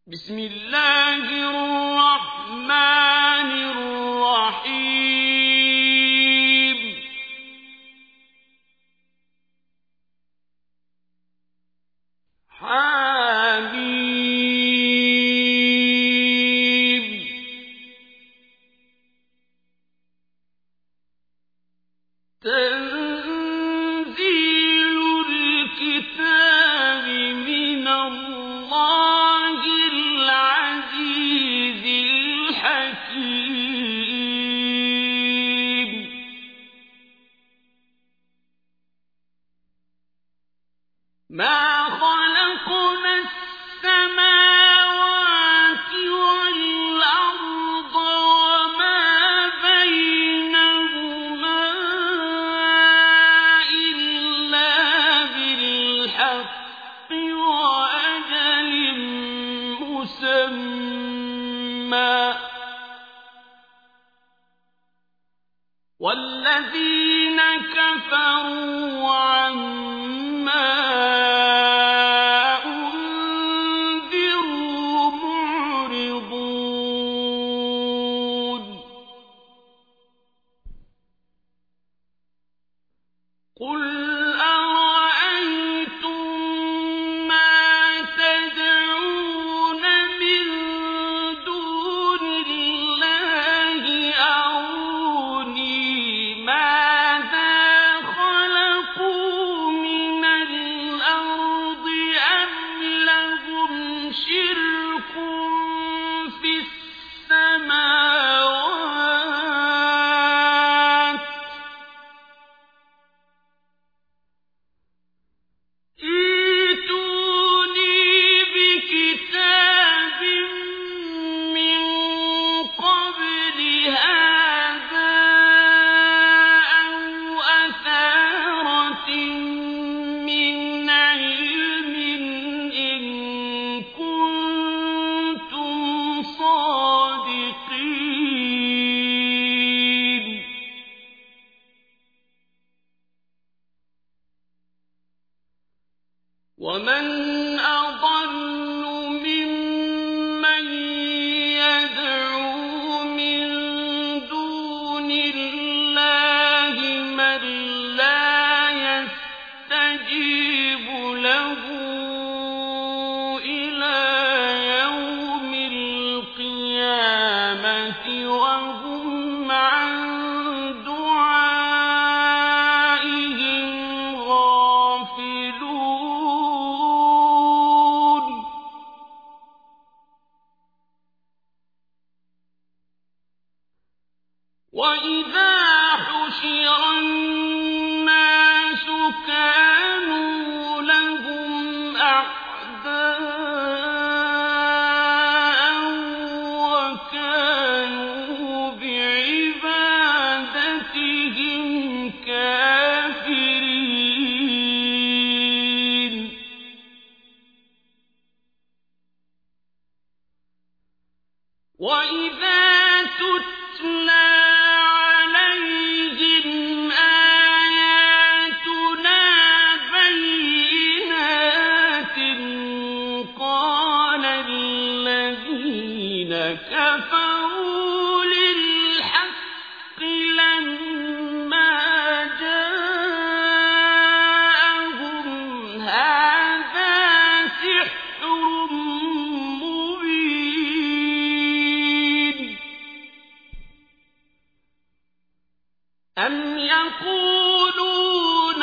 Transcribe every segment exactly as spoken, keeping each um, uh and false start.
بسم الله الرحمن الرحيم حميم تنزيل الكتاب من الله العزيز الحكيم ما خلقنا السماوات والأرض وما بينهما إلا بالحق وأجل مسمى والذين كفروا عما أنذروا معرضون قل أرأيتم ما تدعون من دون الله أروني ماذا خلقوا من الأرض أم لهم شرك في السماوات ائتوني بكتاب من قبل هذا أو أثارة من علم إن كنتم صادقين ومن أضل ممن يدعو من دون الله من لا يستجيب له إلى يوم القيامة وهم عن دعائهم غافلون وإذا حشر الناس كانوا لهم أعداء وكانوا بعبادتهم كافرين وإذا تتلى عليهم آياتنا بينات قال الذين كفروا للحق لما جاءهم هذا سحر مبين أم يقولون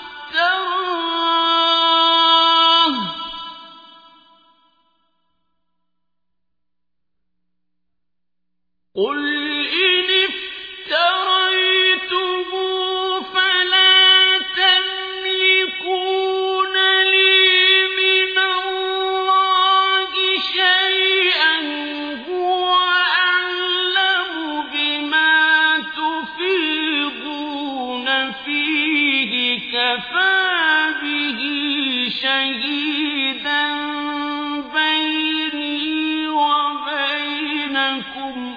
افتراه قل إن افتريته فلا تملكون لي من الله شيئا هو أعلم بما تفيضون فيه كفى به شهيدا بيني وبينكم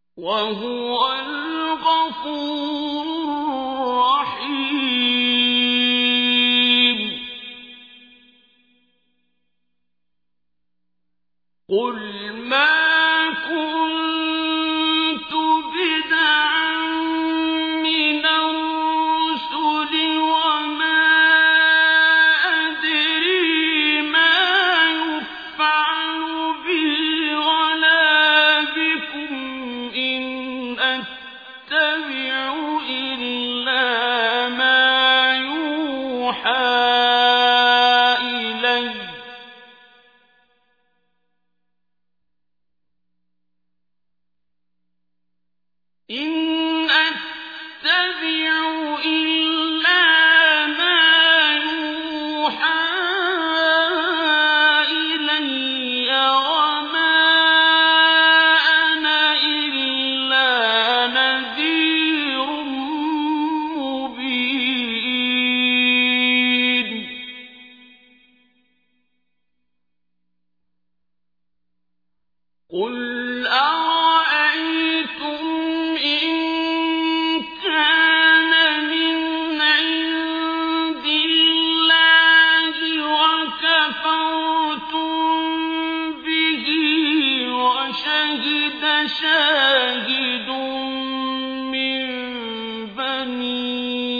وهو الغفور الرحيم قُلْ مَا كُنتُ بِدْعًا مِّنَ الرُّسُلِ وَمَا أَدْرِي مَا يُفْعَلُ بِي وَلَا بِكُمْ إِنْ أَتَّبِعُ إِلَّا مَا يُوحَىٰ إِلَيَّ إِنْ أَتَّبِعُ إِلَّا مَا يُوحَىٰ إِلَيَّ وَمَا أَنَا إِلَّا نَذِيرٌ مُّبِينٌ قُلْ أَرَأَيْتُمْ إِن كَانَ مِنْ عِندِ اللَّهِ وَكَفَرْتُم بِهِ وَشَهِدَ شَاهِدٌ مِّن بَنِي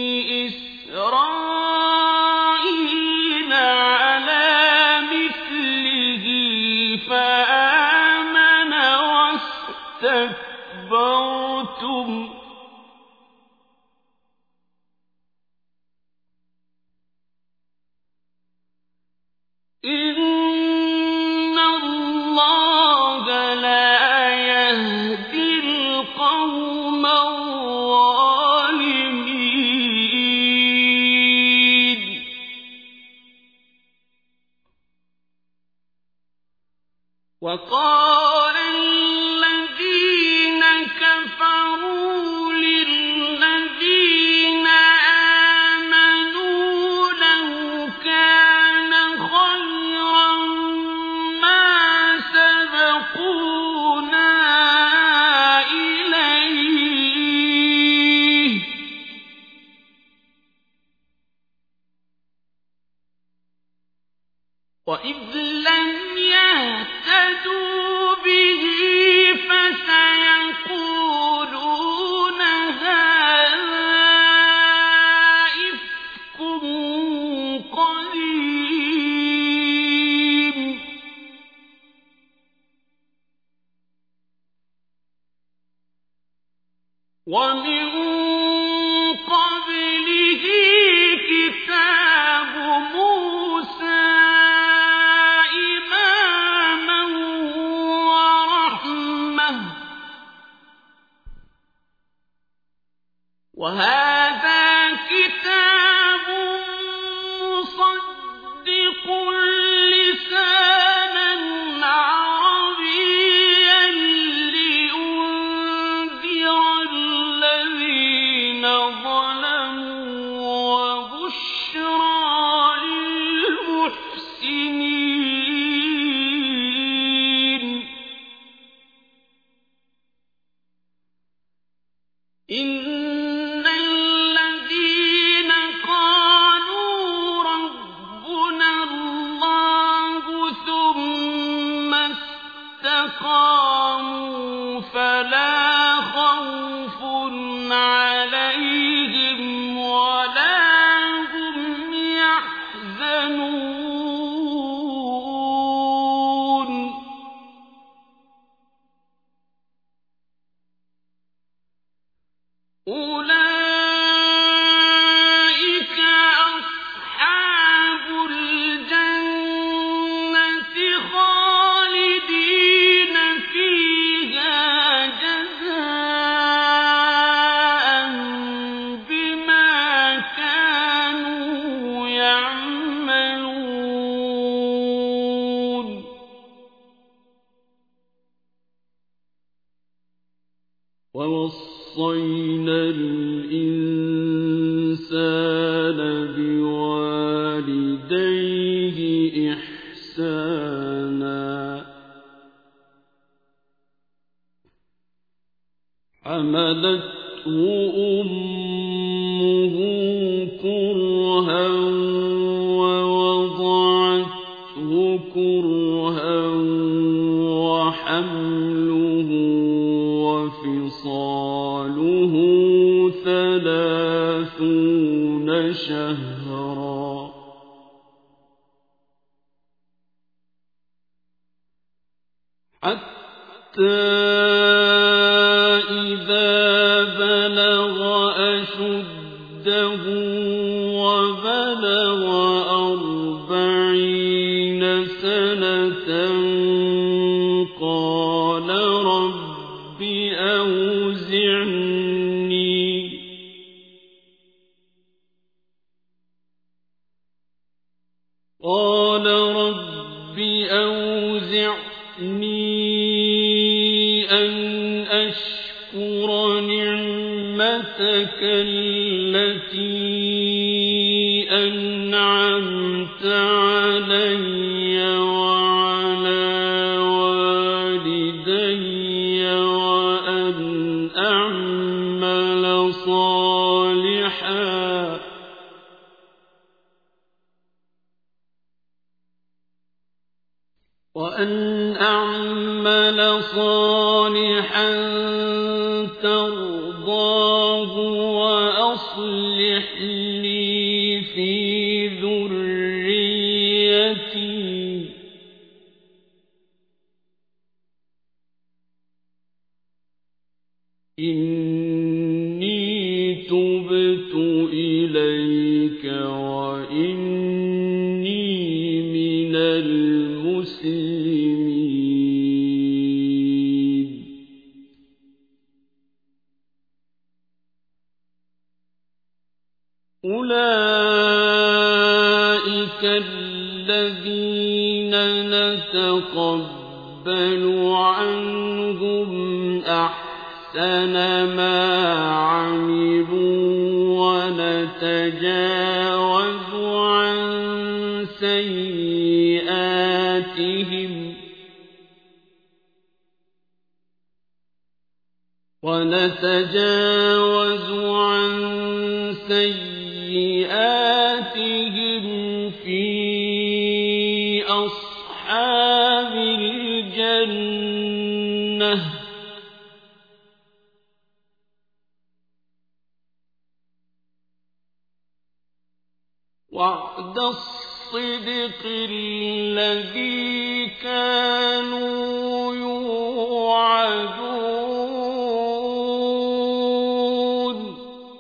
إِسْرَائِيلَ عَلَىٰ مِثْلِهِ فَآمَنَ وَاسْتَكْبَرْتُمْ إِنَّ اللَّهَ لَا يَهْدِي الْقَوْمَ الظَّالِمِينَ وَقَالَ الَّذِينَ كَفَرُوا لِلَّذِينَ آمَنُوا لَوْ كَانَ خَيْرًا مَّا سَبَقُونَا إِلَيْهِ وَإِذْ لَمْ يَهْتَدُوا بِهِ فَسَيَقُولُونَ هَٰذَا إِفْكٌ قَدِيمٌ وَمِن قَبْلِهِ كِتَابُ مُوسَىٰ إِمَامًا وَرَحْمَةً ۚ وَهَٰذَا كِتَابٌ مُّصَدِّقٌ لِّسَانًا عَرَبِيًّا لِّيُنذِرَ الَّذِينَ ظَلَمُوا وَبُشْرَىٰ لِلْمُحْسِنِينَ إِنَّ الَّذِينَ قَالُوا رَبُّنَا اللَّهُ ثُمَّ اسْتَقَامُوا فَلَا خَوْفٌ عَلَيْهِمْ وَلَا هُمْ يَحْزَنُونَ أُولَٰئِكَ أَصْحَابُ الْجَنَّةِ خَالِدِينَ فِيهَا جَزَاءً بِمَا كَانُوا يَعْمَلُونَ وَوَصَّيْنَا الْإِنسَانَ بِوَالِدَيْهِ إِحْسَانًا حَمَلَتْهُ أُمُّهُ كُرْهًا وَوَضَعَتْهُ كُرْهًا شهرا حتى إذا بلغ أشده وبلغ أربعين سنة قال رب أوزعني قال رب أوزعني أن أشكر نعمتك التي أنعمت علي وعلى والدي وأن أعمل صالحا وأن أعمل صالحا ترضاه وأصلح لي في ذريتي إني تبت إليك وإني من المسلمين أولئك الذين نتقبل عنهم أحسن ما عملوا ونتجاوز عن سيئاتهم ونتجاوز عن سيئاتهم في أصحاب الجنة وعد الصدق الذي كانوا يوعدون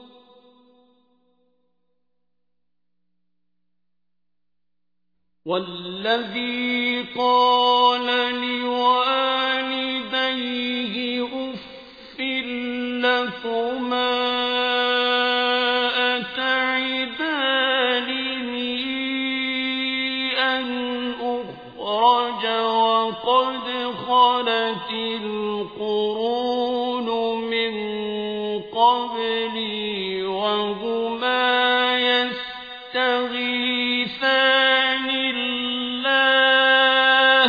والذي قال لوالديه أف لكما وقد خلت القرون من قبلي وهما يستغيثان الله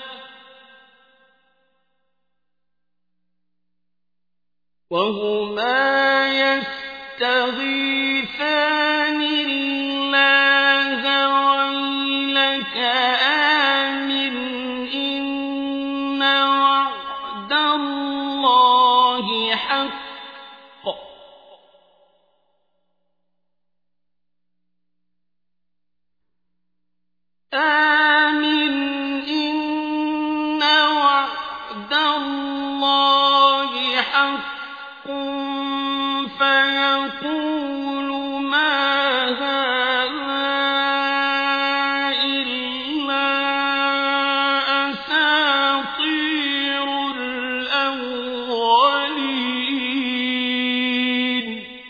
وهما يستغيثان الله ويلك آمن إن وعد الله حق آمن إن وعد الله حق فيقول ما هذا إلا أساطير الأولين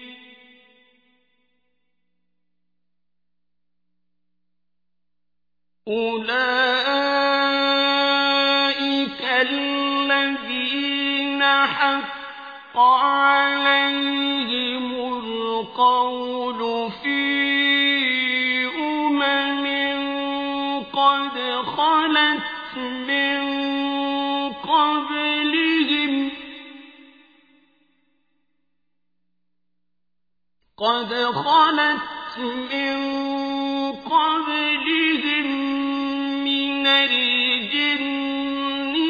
أولئك الذين حق عليهم القول في أمم قد خلت من قبلهم قد خلت من قبلهم من الجن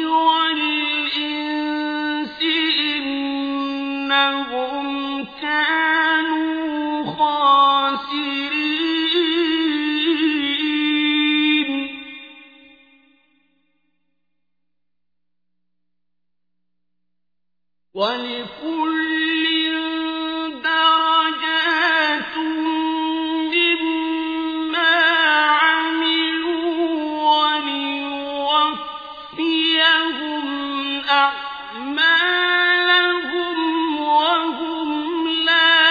والإنس إنهم كانوا خاسرين الْخَاسِرِينَ وَلِكُلٍّ دَرَجَاتٌ مِّمَّا عَمِلُوا وَلِيُوَفِّيَهُمْ أَعْمَالَهُمْ وَهُمْ لَا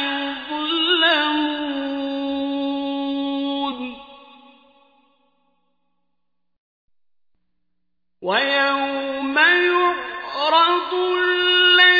يُظْلَمُونَ وَيَوْمَ يُعْرَضُ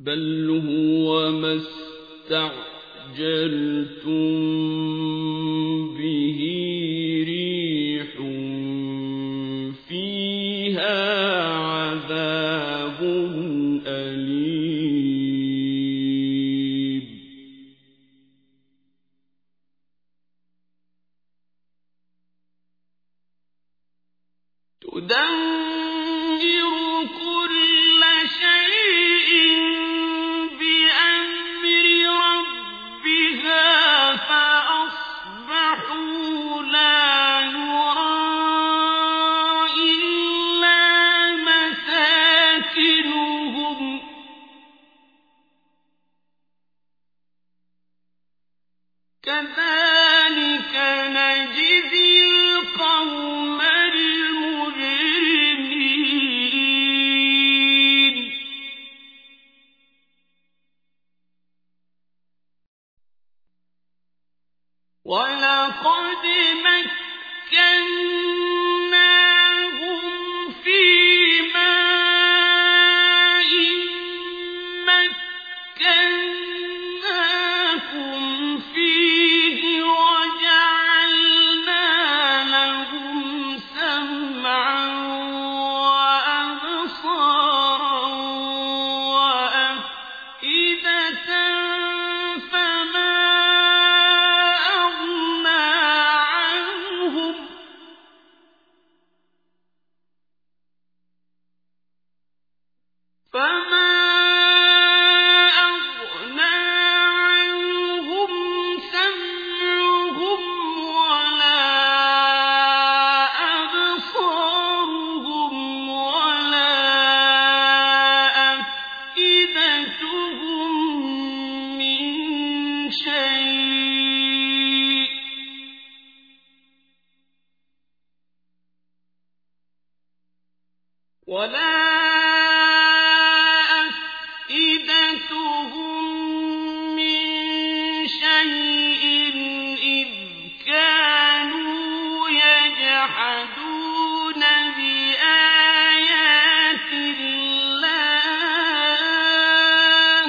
بل هو ما استعجلتم به ريح فيها عذاب أليم تدمر كل شيء بأمر ربها فأصبحوا لا يرى إلا مساكنهم كذلك نجزي القوم المجرمين ولقد مكناهم في ماء مكناكم فيه وجعلنا لهم سمعا وأبصارا وأفئدة فما أغنى عنهم فما أغنى عنهم سمعهم ولا أبصارهم ولا أفئدتهم من شيء ولا أفئدتهم من شيء إذ كانوا يجحدون بآيات الله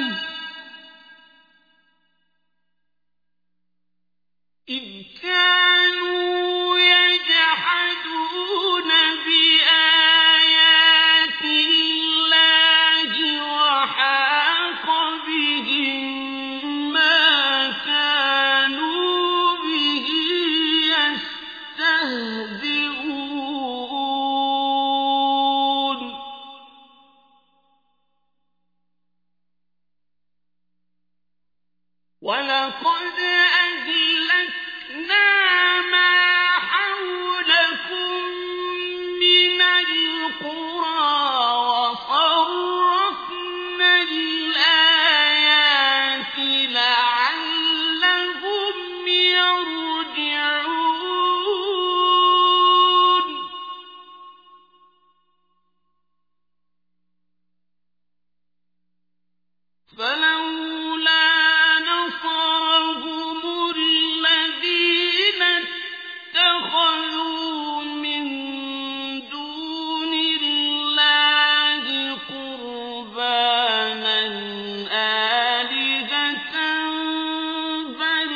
إذ كانوا يجحدون بآيات الله وحاق بهم ما كانوا به يستهزئون ولقد أهلكنا ما حولكم من القرى وصرفنا الآيات لعلهم يرجعون فلولا نصرهم الذين اتخذوا من دون الله قربانا آلهة بل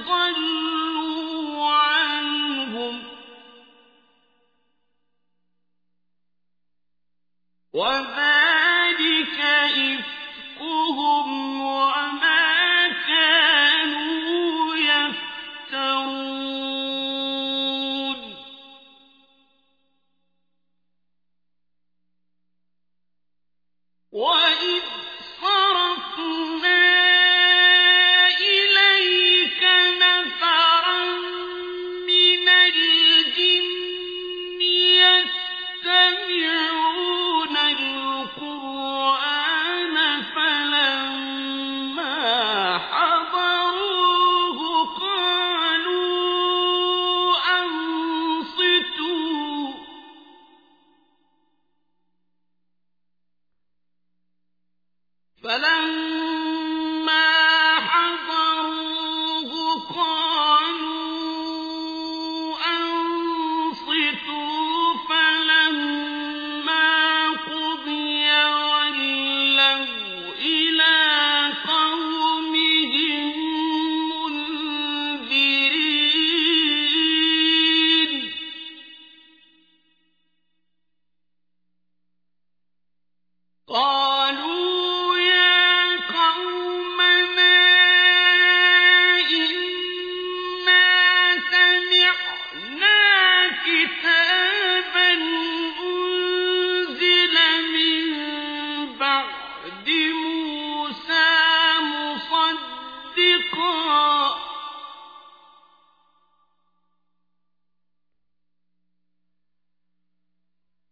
ضلوا عنهم وذلك إفكهم وما كانوا يفترون وإذ صرفنا إليك نفرا من الجن يستمعون القرآن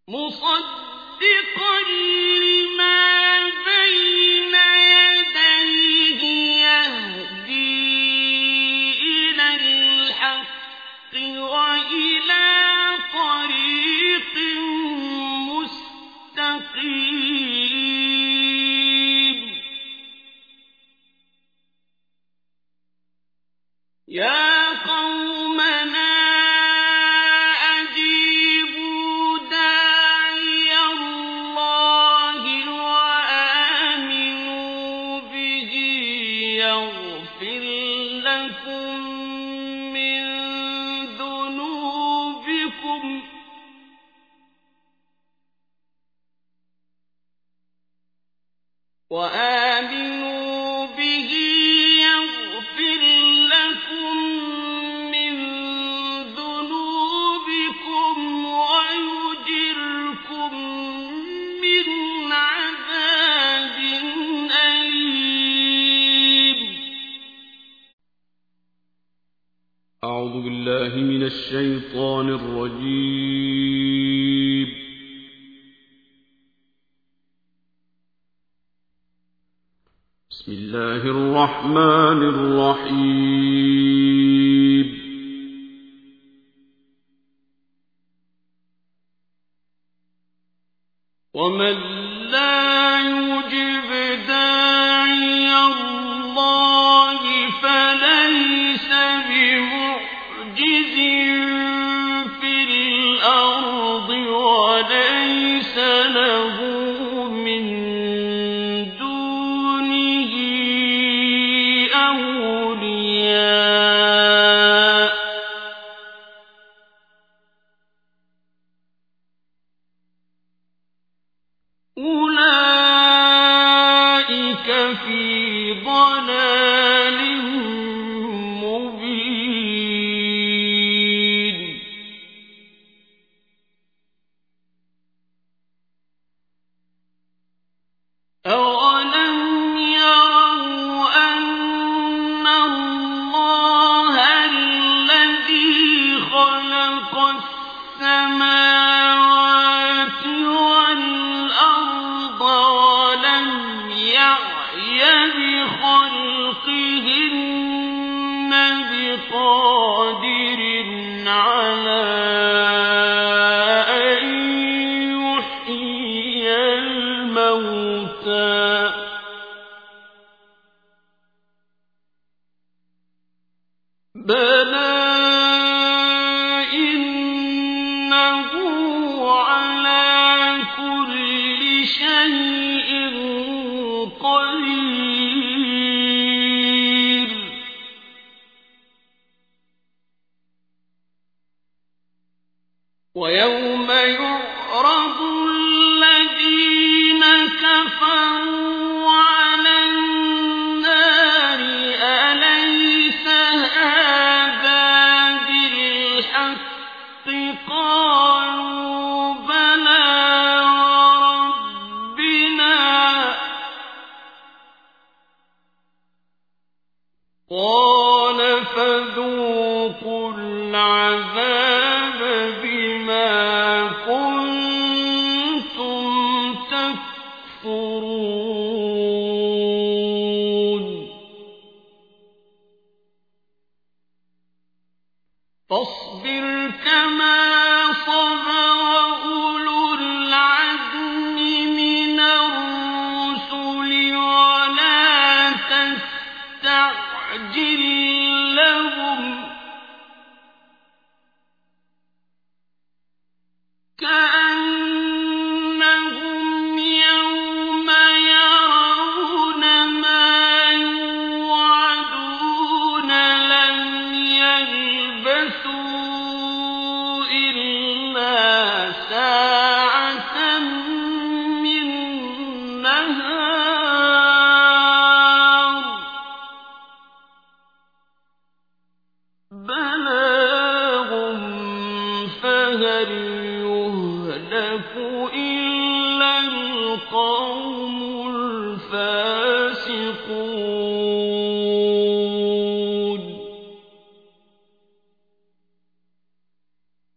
مصدقا لما بين يديه يهدي إلى الحق وإلى طريق مستقيم يا قومنا أجيبوا داعي الله وآمنوا به يغفر لكم من ذنوبكم وآمنوا به يغفر لكم من ذنوبكم ويجركم من عذاب أليم. أعوذ بالله من الشيطان الرجيم. بسم الله الرحمن الرحيم. ومن لا يجب داعي الله فليس بمعجز في الأرض وليس له من دونه أولياء أولئك في ضلال مبين. أولم يروا أن الله الذي خلق السماوات والأرض ولم يعي بخلقهن بقادر على أن يحيي الموتى بلى إنه على كل شيء قدير. ويوم يعرض الذين كفروا على النار أليس هذا بالحق قالوا بلى وربنا قال فذوقوا العذاب بما كنتم تكفرون. فاصبر كما صبر أولو العزم من الرسل ولا تستعجل لهم كأنهم يوم يرون ما يوعدون لم يلبثوا إلا ساعة من نهار بلاغ فهل يهلك إلا القوم الفاسقون.